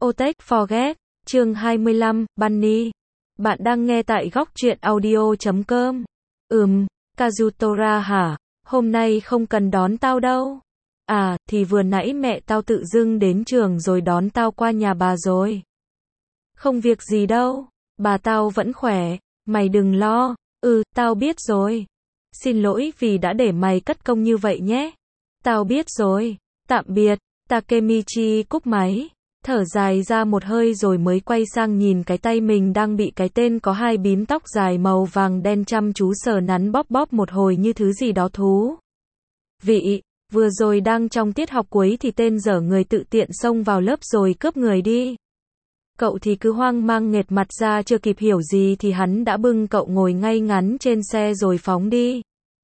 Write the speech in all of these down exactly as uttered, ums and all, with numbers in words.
Otech Forget, chương hai mươi lăm, Bunny. Bạn đang nghe tại góc truyện audio chấm com. Ừm, Kazutora hả? Hôm nay không cần đón tao đâu. À, thì vừa nãy mẹ tao tự dưng đến trường rồi đón tao qua nhà bà rồi. Không việc gì đâu, bà tao vẫn khỏe, mày đừng lo. Ừ, tao biết rồi. Xin lỗi vì đã để mày cất công như vậy nhé. Tao biết rồi. Tạm biệt. Takemichi cúp máy, thở dài ra một hơi rồi mới quay sang nhìn cái tay mình đang bị cái tên có hai bím tóc dài màu vàng đen chăm chú sờ nắn bóp bóp một hồi như thứ gì đó thú vị. Vừa rồi đang trong tiết học cuối thì tên dở người tự tiện xông vào lớp rồi cướp người đi. Cậu thì cứ hoang mang nghệt mặt ra, chưa kịp hiểu gì thì hắn đã bưng cậu ngồi ngay ngắn trên xe rồi phóng đi.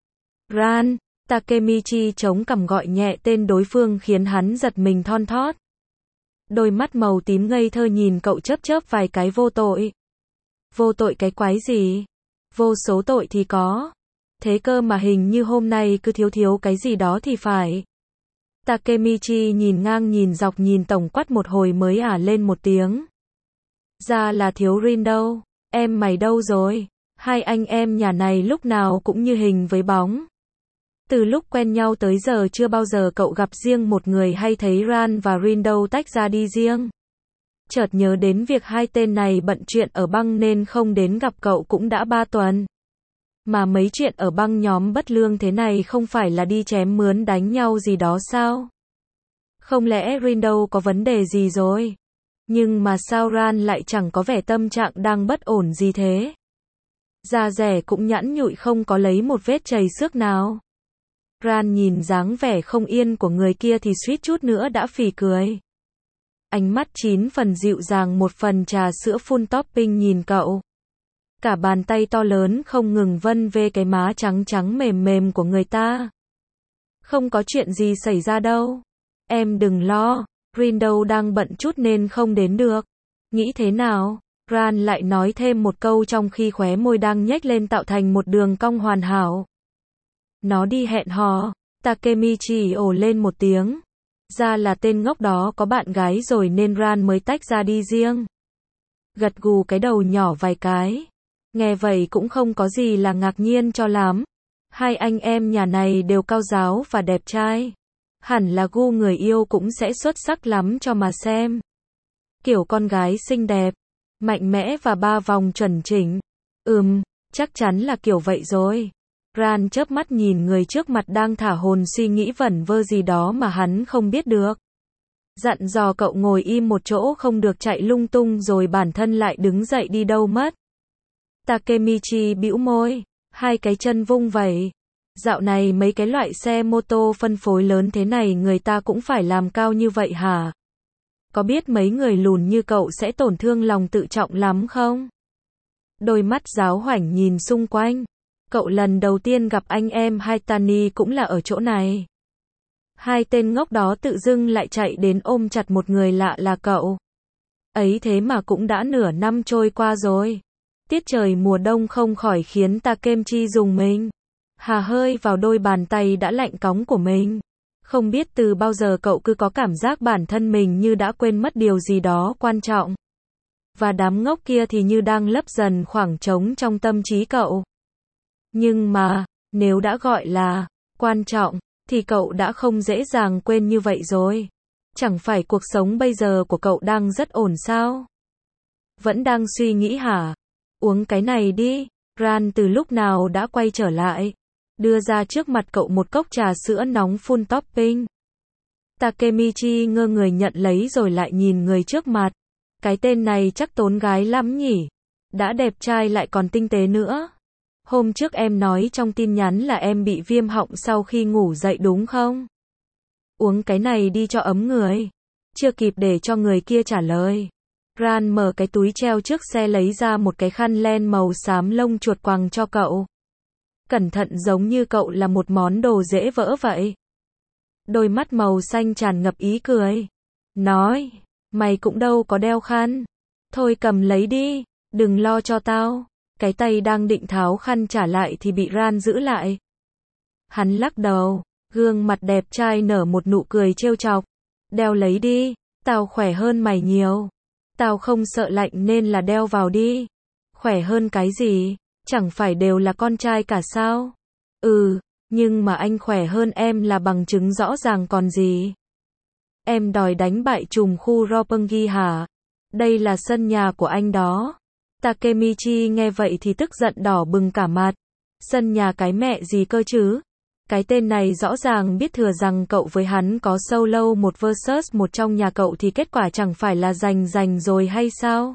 Ran. Takemichi chống cằm gọi nhẹ tên đối phương khiến hắn giật mình thon thót. Đôi mắt màu tím ngây thơ nhìn cậu chớp chớp vài cái. Vô tội. Vô tội cái quái gì? Vô số tội thì có. Thế cơ mà hình như hôm nay cứ thiếu thiếu cái gì đó thì phải. Takemichi nhìn ngang nhìn dọc nhìn tổng quát một hồi mới ả lên một tiếng. Ra là thiếu Rin đâu. Em mày đâu rồi? Hai anh em nhà này lúc nào cũng như hình với bóng. Từ lúc quen nhau tới giờ chưa bao giờ cậu gặp riêng một người hay thấy Ran và Rin đâu tách ra đi riêng. Chợt nhớ đến việc hai tên này bận chuyện ở băng nên không đến gặp cậu cũng đã ba tuần. Mà mấy chuyện ở băng nhóm bất lương thế này không phải là đi chém mướn đánh nhau gì đó sao? Không lẽ Rin đâu có vấn đề gì rồi? Nhưng mà sao Ran lại chẳng có vẻ tâm trạng đang bất ổn gì thế? Da dẻ cũng nhẵn nhụi không có lấy một vết chầy xước nào. Ran nhìn dáng vẻ không yên của người kia thì suýt chút nữa đã phì cười. Ánh mắt chín phần dịu dàng một phần trà sữa full topping nhìn cậu. Cả bàn tay to lớn không ngừng vân vê cái má trắng trắng mềm mềm của người ta. Không có chuyện gì xảy ra đâu. Em đừng lo, Rin đâu đang bận chút nên không đến được. Nghĩ thế nào? Ran lại nói thêm một câu trong khi khóe môi đang nhếch lên tạo thành một đường cong hoàn hảo. Nó đi hẹn hò. Takemichi ồ lên một tiếng. Ra là tên ngốc đó có bạn gái rồi nên Ran mới tách ra đi riêng. Gật gù cái đầu nhỏ vài cái. Nghe vậy cũng không có gì là ngạc nhiên cho lắm. Hai anh em nhà này đều cao giáo và đẹp trai. Hẳn là gu người yêu cũng sẽ xuất sắc lắm cho mà xem. Kiểu con gái xinh đẹp, mạnh mẽ và ba vòng chuẩn chỉnh. Ừm, chắc chắn là kiểu vậy rồi. Ran chớp mắt nhìn người trước mặt đang thả hồn suy nghĩ vẩn vơ gì đó mà hắn không biết được. Dặn dò cậu ngồi im một chỗ không được chạy lung tung rồi bản thân lại đứng dậy đi đâu mất. Takemichi bĩu môi, hai cái chân vung vẩy. Dạo này mấy cái loại xe mô tô phân phối lớn thế này người ta cũng phải làm cao như vậy hả? Có biết mấy người lùn như cậu sẽ tổn thương lòng tự trọng lắm không? Đôi mắt giáo hoảnh nhìn xung quanh. Cậu lần đầu tiên gặp anh em Haitani cũng là ở chỗ này. Hai tên ngốc đó tự dưng lại chạy đến ôm chặt một người lạ là cậu. Ấy thế mà cũng đã nửa năm trôi qua rồi. Tiết trời mùa đông không khỏi khiến Takemichi rùng mình. Hà hơi vào đôi bàn tay đã lạnh cóng của mình. Không biết từ bao giờ cậu cứ có cảm giác bản thân mình như đã quên mất điều gì đó quan trọng. Và đám ngốc kia thì như đang lấp dần khoảng trống trong tâm trí cậu. Nhưng mà, nếu đã gọi là quan trọng, thì cậu đã không dễ dàng quên như vậy rồi. Chẳng phải cuộc sống bây giờ của cậu đang rất ổn sao? Vẫn đang suy nghĩ hả? Uống cái này đi. Ran từ lúc nào đã quay trở lại. Đưa ra trước mặt cậu một cốc trà sữa nóng full topping. Takemichi ngơ người nhận lấy rồi lại nhìn người trước mặt. Cái tên này chắc tốn gái lắm nhỉ? Đã đẹp trai lại còn tinh tế nữa. Hôm trước em nói trong tin nhắn là em bị viêm họng sau khi ngủ dậy đúng không? Uống cái này đi cho ấm người. Chưa kịp để cho người kia trả lời. Ran mở cái túi treo trước xe lấy ra một cái khăn len màu xám lông chuột quàng cho cậu. Cẩn thận giống như cậu là một món đồ dễ vỡ vậy. Đôi mắt màu xanh tràn ngập ý cười. Nói, mày cũng đâu có đeo khăn. Thôi cầm lấy đi, đừng lo cho tao. Cái tay đang định tháo khăn trả lại thì bị Ran giữ lại. Hắn lắc đầu, gương mặt đẹp trai nở một nụ cười trêu chọc. Đeo lấy đi, Tao khỏe hơn mày nhiều. Tao không sợ lạnh nên là đeo vào đi. Khỏe hơn cái gì? Chẳng phải đều là con trai cả sao? Ừ, nhưng mà anh khỏe hơn em là bằng chứng rõ ràng còn gì. Em đòi đánh bại trùm khu Roppongi hả? Đây là sân nhà của anh đó. Takemichi nghe vậy thì tức giận đỏ bừng cả mặt. Sân nhà cái mẹ gì cơ chứ? Cái tên này rõ ràng biết thừa rằng cậu với hắn có solo một versus một trong nhà cậu thì kết quả chẳng phải là giành giành rồi hay sao?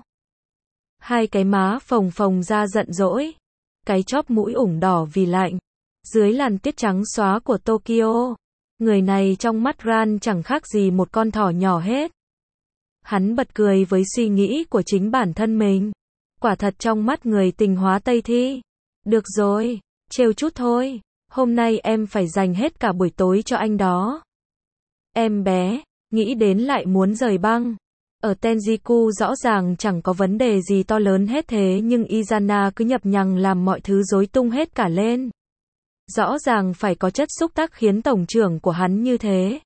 Hai cái má phồng phồng ra giận dỗi. Cái chóp mũi ửng đỏ vì lạnh. Dưới làn tuyết trắng xóa của Tokyo. Người này trong mắt Ran chẳng khác gì một con thỏ nhỏ hết. Hắn bật cười với suy nghĩ của chính bản thân mình. Quả thật trong mắt người tình hóa Tây thi. Được rồi, trêu chút thôi. Hôm nay em phải dành hết cả buổi tối cho anh đó. Em bé, nghĩ đến lại muốn rời băng. Ở Tenjiku rõ ràng chẳng có vấn đề gì to lớn hết thế nhưng Izana cứ nhập nhằng làm mọi thứ rối tung hết cả lên. Rõ ràng phải có chất xúc tác khiến tổng trưởng của hắn như thế.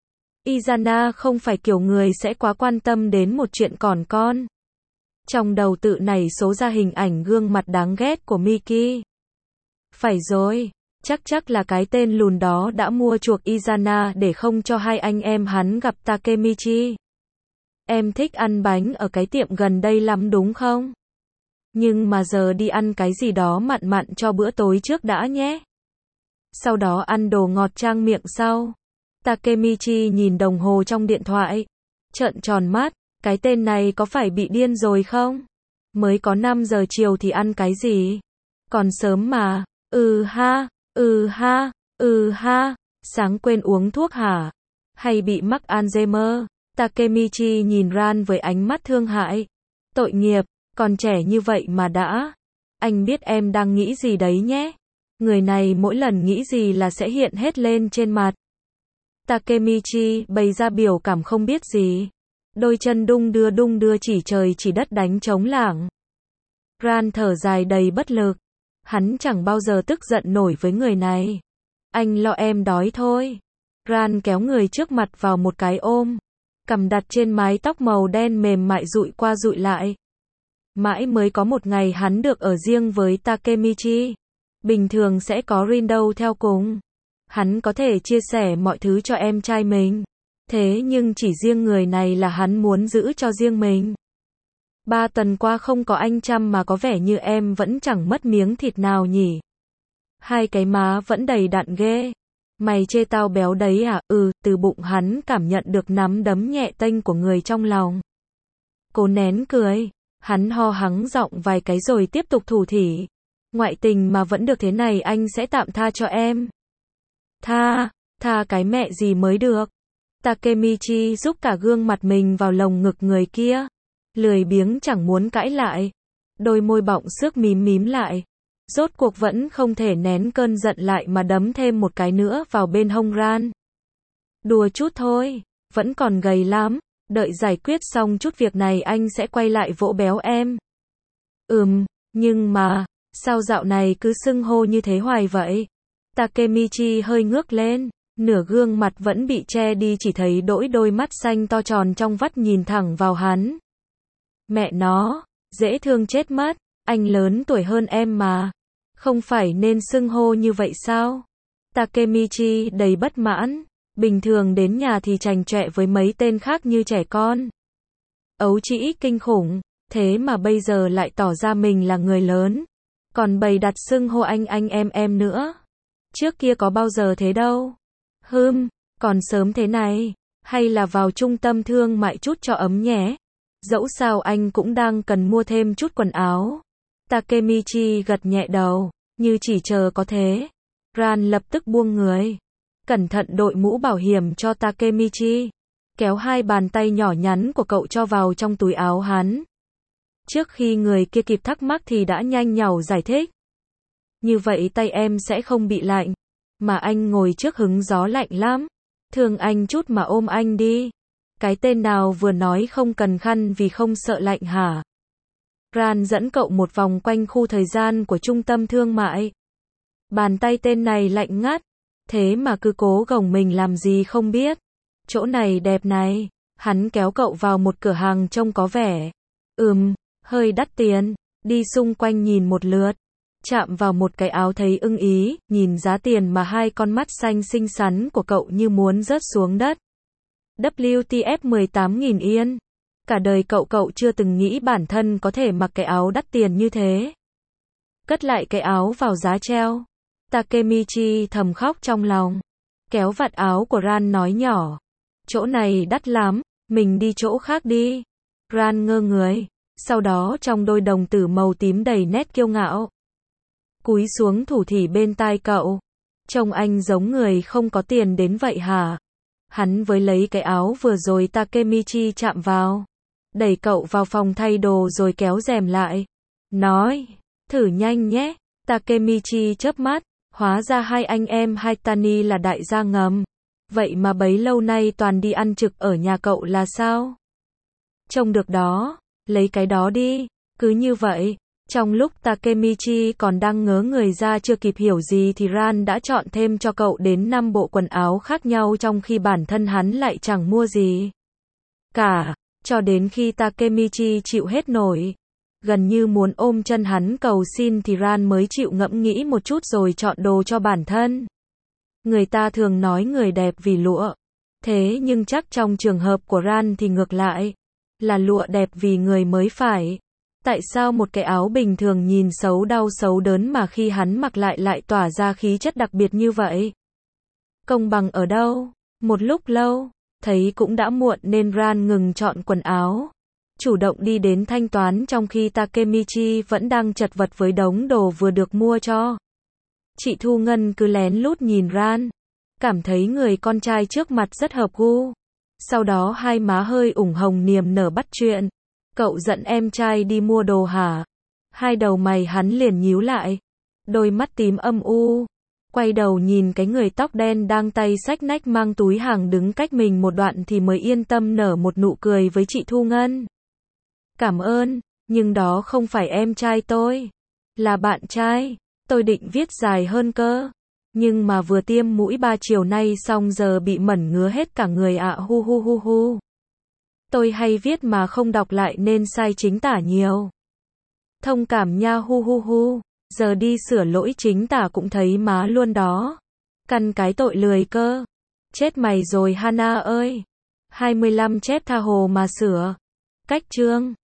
Izana không phải kiểu người sẽ quá quan tâm đến một chuyện còn con. Trong đầu tự nảy số ra hình ảnh gương mặt đáng ghét của Miki. Phải rồi, chắc chắc là cái tên lùn đó đã mua chuộc Izana để không cho hai anh em hắn gặp Takemichi. Em thích ăn bánh ở cái tiệm gần đây lắm đúng không? Nhưng mà giờ đi ăn cái gì đó mặn mặn cho bữa tối trước đã nhé. Sau đó ăn đồ ngọt trang miệng sau. Takemichi nhìn đồng hồ trong điện thoại. Trợn tròn mắt, cái tên này có phải bị điên rồi không? Mới có năm giờ chiều thì ăn cái gì? Còn sớm mà. Ừ ha, ừ ha, ừ ha. Sáng quên uống thuốc hả? Hay bị mắc Alzheimer? Takemichi nhìn Ran với ánh mắt thương hại. Tội nghiệp, còn trẻ như vậy mà đã. Anh biết em đang nghĩ gì đấy nhé. Người này mỗi lần nghĩ gì là sẽ hiện hết lên trên mặt. Takemichi bày ra biểu cảm không biết gì. Đôi chân đung đưa đung đưa chỉ trời chỉ đất đánh trống lảng. Ran thở dài đầy bất lực. Hắn chẳng bao giờ tức giận nổi với người này. Anh lo em đói thôi. Ran kéo người trước mặt vào một cái ôm. Cằm đặt trên mái tóc màu đen mềm mại dụi qua dụi lại. Mãi mới có một ngày hắn được ở riêng với Takemichi. Bình thường sẽ có Rindo theo cùng. Hắn có thể chia sẻ mọi thứ cho em trai mình. Thế nhưng chỉ riêng người này là hắn muốn giữ cho riêng mình. Ba tuần qua không có anh chăm mà có vẻ như em vẫn chẳng mất miếng thịt nào nhỉ. Hai cái má vẫn đầy đặn ghê. Mày chê tao béo đấy à? Ừ, từ bụng hắn cảm nhận được nắm đấm nhẹ tênh của người trong lòng. Cố nén cười. Hắn ho hắng giọng vài cái rồi tiếp tục thủ thỉ. Ngoại tình mà vẫn được thế này anh sẽ tạm tha cho em. Tha, tha cái mẹ gì mới được. Takemichi giúp cả gương mặt mình vào lồng ngực người kia. Lười biếng chẳng muốn cãi lại. Đôi môi bọng xước mím mím lại. Rốt cuộc vẫn không thể nén cơn giận lại mà đấm thêm một cái nữa vào bên hông Ran. Đùa chút thôi, vẫn còn gầy lắm. Đợi giải quyết xong chút việc này anh sẽ quay lại vỗ béo em. Ừm, nhưng mà, sao dạo này cứ xưng hô như thế hoài vậy? Takemichi hơi ngước lên, nửa gương mặt vẫn bị che đi chỉ thấy đỗi đôi mắt xanh to tròn trong vắt nhìn thẳng vào hắn. Mẹ nó, dễ thương chết mất, anh lớn tuổi hơn em mà. Không phải nên xưng hô như vậy sao? Takemichi đầy bất mãn. Bình thường đến nhà thì chành chọe với mấy tên khác như trẻ con. Ấu trĩ kinh khủng, thế mà bây giờ lại tỏ ra mình là người lớn. Còn bày đặt xưng hô anh anh em em nữa. Trước kia có bao giờ thế đâu. Hừm, còn sớm thế này. Hay là vào trung tâm thương mại chút cho ấm nhé. Dẫu sao anh cũng đang cần mua thêm chút quần áo. Takemichi gật nhẹ đầu, như chỉ chờ có thế. Ran lập tức buông người. Cẩn thận đội mũ bảo hiểm cho Takemichi. Kéo hai bàn tay nhỏ nhắn của cậu cho vào trong túi áo hắn. Trước khi người kia kịp thắc mắc thì đã nhanh nhảu giải thích. Như vậy tay em sẽ không bị lạnh. Mà anh ngồi trước hứng gió lạnh lắm. Thương anh chút mà ôm anh đi. Cái tên nào vừa nói không cần khăn vì không sợ lạnh hả? Ran dẫn cậu một vòng quanh khu thời gian của trung tâm thương mại. Bàn tay tên này lạnh ngắt. Thế mà cứ cố gồng mình làm gì không biết. Chỗ này đẹp này. Hắn kéo cậu vào một cửa hàng trông có vẻ, ừm, hơi đắt tiền, đi xung quanh nhìn một lượt. Chạm vào một cái áo thấy ưng ý, nhìn giá tiền mà hai con mắt xanh xinh xắn của cậu như muốn rớt xuống đất. W T F mười tám nghìn yên. Cả đời cậu cậu chưa từng nghĩ bản thân có thể mặc cái áo đắt tiền như thế. Cất lại cái áo vào giá treo. Takemichi thầm khóc trong lòng. Kéo vạt áo của Ran nói nhỏ. Chỗ này đắt lắm, mình đi chỗ khác đi. Ran ngơ người. Sau đó trong đôi đồng tử màu tím đầy nét kiêu ngạo. Cúi xuống thủ thỉ bên tai cậu. Trông anh giống người không có tiền đến vậy hả? Hắn với lấy cái áo vừa rồi Takemichi chạm vào. Đẩy cậu vào phòng thay đồ rồi kéo rèm lại. Nói, thử nhanh nhé. Takemichi chớp mắt. Hóa ra hai anh em Haitani là đại gia ngầm. Vậy mà bấy lâu nay toàn đi ăn trực ở nhà cậu là sao? Trông được đó. Lấy cái đó đi. Cứ như vậy. Trong lúc Takemichi còn đang ngớ người ra chưa kịp hiểu gì thì Ran đã chọn thêm cho cậu đến năm bộ quần áo khác nhau trong khi bản thân hắn lại chẳng mua gì cả. Cho đến khi Takemichi chịu hết nổi. Gần như muốn ôm chân hắn cầu xin thì Ran mới chịu ngẫm nghĩ một chút rồi chọn đồ cho bản thân. Người ta thường nói người đẹp vì lụa. Thế nhưng chắc trong trường hợp của Ran thì ngược lại. Là lụa đẹp vì người mới phải. Tại sao một cái áo bình thường nhìn xấu đau xấu đớn mà khi hắn mặc lại lại tỏa ra khí chất đặc biệt như vậy? Công bằng ở đâu? Một lúc lâu, thấy cũng đã muộn nên Ran ngừng chọn quần áo. Chủ động đi đến thanh toán trong khi Takemichi vẫn đang chật vật với đống đồ vừa được mua cho. Chị Thu Ngân cứ lén lút nhìn Ran. Cảm thấy người con trai trước mặt rất hợp gu. Sau đó hai má hơi ửng hồng niềm nở bắt chuyện. Cậu dẫn em trai đi mua đồ hả? Hai đầu mày hắn liền nhíu lại. Đôi mắt tím âm u. Quay đầu nhìn cái người tóc đen đang tay xách nách mang túi hàng đứng cách mình một đoạn thì mới yên tâm nở một nụ cười với chị Thu Ngân. Cảm ơn, nhưng đó không phải em trai tôi. Là bạn trai. Tôi định viết dài hơn cơ. Nhưng mà vừa tiêm mũi ba chiều nay xong giờ bị mẩn ngứa hết cả người ạ à, hu hu hu hu. Tôi hay viết mà không đọc lại nên sai chính tả nhiều. Thông cảm nha hu hu hu. Giờ đi sửa lỗi chính tả cũng thấy má luôn đó. Căn cái tội lười cơ. Chết mày rồi Hana ơi. hai mươi lăm chép tha hồ mà sửa. Cách chương.